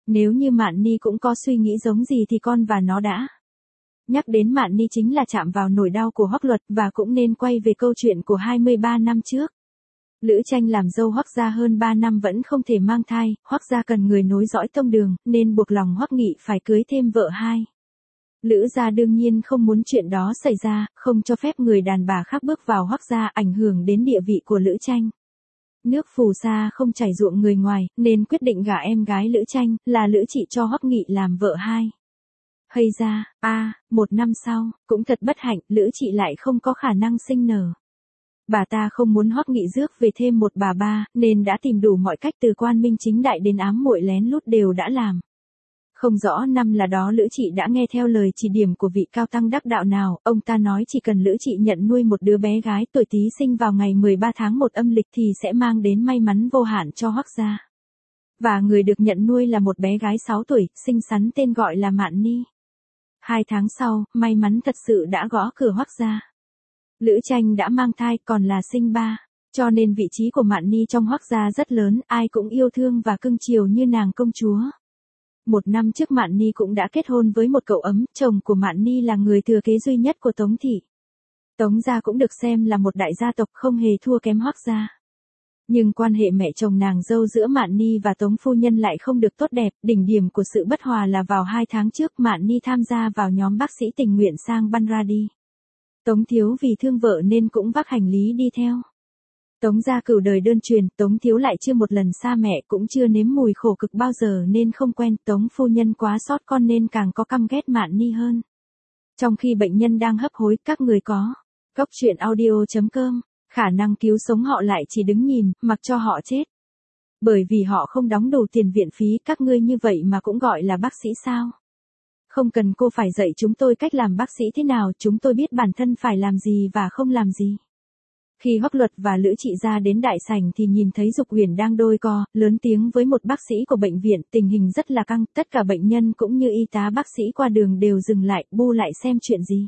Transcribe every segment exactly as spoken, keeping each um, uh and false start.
Nếu như Mạn Ni cũng có suy nghĩ giống gì thì con và nó đã. Nhắc đến Mạn Ni chính là chạm vào nỗi đau của Hoắc Luật và cũng nên quay về câu chuyện của hai mươi ba năm trước. Lữ Tranh làm dâu Hoắc gia hơn ba năm vẫn không thể mang thai, Hoắc gia cần người nối dõi tông đường, nên buộc lòng Hoắc Nghị phải cưới thêm vợ hai. Lữ gia đương nhiên không muốn chuyện đó xảy ra, không cho phép người đàn bà khác bước vào Hoắc gia ảnh hưởng đến địa vị của Lữ Tranh. Nước phù sa không chảy ruộng người ngoài, nên quyết định gả em gái Lữ Tranh, là Lữ Trị cho Hoắc Nghị làm vợ hai. Hay ra, a à, một năm sau, cũng thật bất hạnh, Lữ Trị lại không có khả năng sinh nở. Bà ta không muốn Hoắc Nghị rước về thêm một bà ba, nên đã tìm đủ mọi cách từ quan minh chính đại đến ám muội lén lút đều đã làm. Không rõ năm là đó Lữ Trị đã nghe theo lời chỉ điểm của vị cao tăng đắc đạo nào, ông ta nói chỉ cần Lữ Trị nhận nuôi một đứa bé gái tuổi Tý sinh vào ngày mười ba tháng một âm lịch thì sẽ mang đến may mắn vô hạn cho Hoắc gia. Và người được nhận nuôi là một bé gái sáu tuổi, xinh xắn tên gọi là Mạn Ni. Hai tháng sau, may mắn thật sự đã gõ cửa Hoắc gia. Lữ Tranh đã mang thai còn là sinh ba, cho nên vị trí của Mạn Ni trong Hoắc gia rất lớn, ai cũng yêu thương và cưng chiều như nàng công chúa. Một năm trước Mạn Ni cũng đã kết hôn với một cậu ấm, chồng của Mạn Ni là người thừa kế duy nhất của Tống thị. Tống gia cũng được xem là một đại gia tộc không hề thua kém Hoắc gia. Nhưng quan hệ mẹ chồng nàng dâu giữa Mạn Ni và Tống phu nhân lại không được tốt đẹp, đỉnh điểm của sự bất hòa là vào hai tháng trước Mạn Ni tham gia vào nhóm bác sĩ tình nguyện sang Banradi. Tống thiếu vì thương vợ nên cũng vác hành lý đi theo. Tống gia cửu đời đơn truyền, Tống thiếu lại chưa một lần xa mẹ cũng chưa nếm mùi khổ cực bao giờ nên không quen, Tống phu nhân quá xót con nên càng có căm ghét Mạn Ni hơn. Trong khi bệnh nhân đang hấp hối, các người có Góc truyện audio chấm com, khả năng cứu sống họ lại chỉ đứng nhìn, mặc cho họ chết. Bởi vì họ không đóng đủ tiền viện phí, các ngươi như vậy mà cũng gọi là bác sĩ sao? Không cần cô phải dạy chúng tôi cách làm bác sĩ thế nào, chúng tôi biết bản thân phải làm gì và không làm gì. Khi Hoắc Luật và Lữ Trị ra đến đại sảnh thì nhìn thấy Dục Huyền đang đôi co, lớn tiếng với một bác sĩ của bệnh viện, tình hình rất là căng, tất cả bệnh nhân cũng như y tá bác sĩ qua đường đều dừng lại, bu lại xem chuyện gì.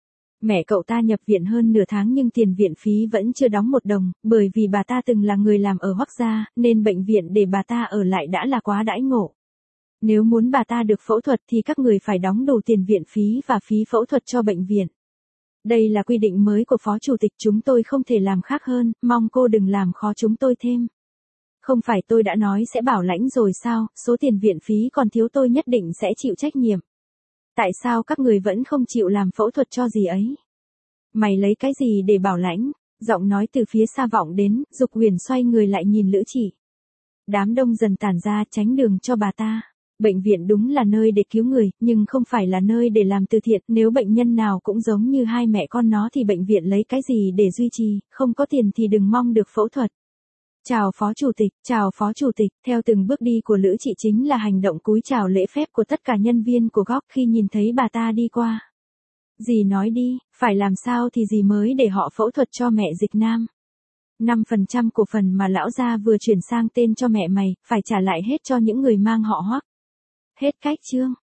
Mẹ cậu ta nhập viện hơn nửa tháng nhưng tiền viện phí vẫn chưa đóng một đồng, bởi vì bà ta từng là người làm ở Hoắc gia, nên bệnh viện để bà ta ở lại đã là quá đãi ngộ. Nếu muốn bà ta được phẫu thuật thì các người phải đóng đủ tiền viện phí và phí phẫu thuật cho bệnh viện. Đây là quy định mới của Phó Chủ tịch, chúng tôi không thể làm khác hơn, mong cô đừng làm khó chúng tôi thêm. Không phải tôi đã nói sẽ bảo lãnh rồi sao, số tiền viện phí còn thiếu tôi nhất định sẽ chịu trách nhiệm. Tại sao các người vẫn không chịu làm phẫu thuật cho gì ấy? Mày lấy cái gì để bảo lãnh? Giọng nói từ phía xa vọng đến, Dục Huyền xoay người lại nhìn Lữ Trị. Đám đông dần tản ra, tránh đường cho bà ta. Bệnh viện đúng là nơi để cứu người, nhưng không phải là nơi để làm từ thiện, nếu bệnh nhân nào cũng giống như hai mẹ con nó thì bệnh viện lấy cái gì để duy trì, không có tiền thì đừng mong được phẫu thuật. Chào Phó Chủ tịch, chào Phó Chủ tịch, theo từng bước đi của Lữ Trị chính là hành động cúi chào lễ phép của tất cả nhân viên của Góc khi nhìn thấy bà ta đi qua. Dì nói đi, phải làm sao thì dì mới để họ phẫu thuật cho mẹ Dịch Nam. năm phần trăm cổ phần mà lão gia vừa chuyển sang tên cho mẹ mày, phải trả lại hết cho những người mang họ Hoắc. Hết cách chương.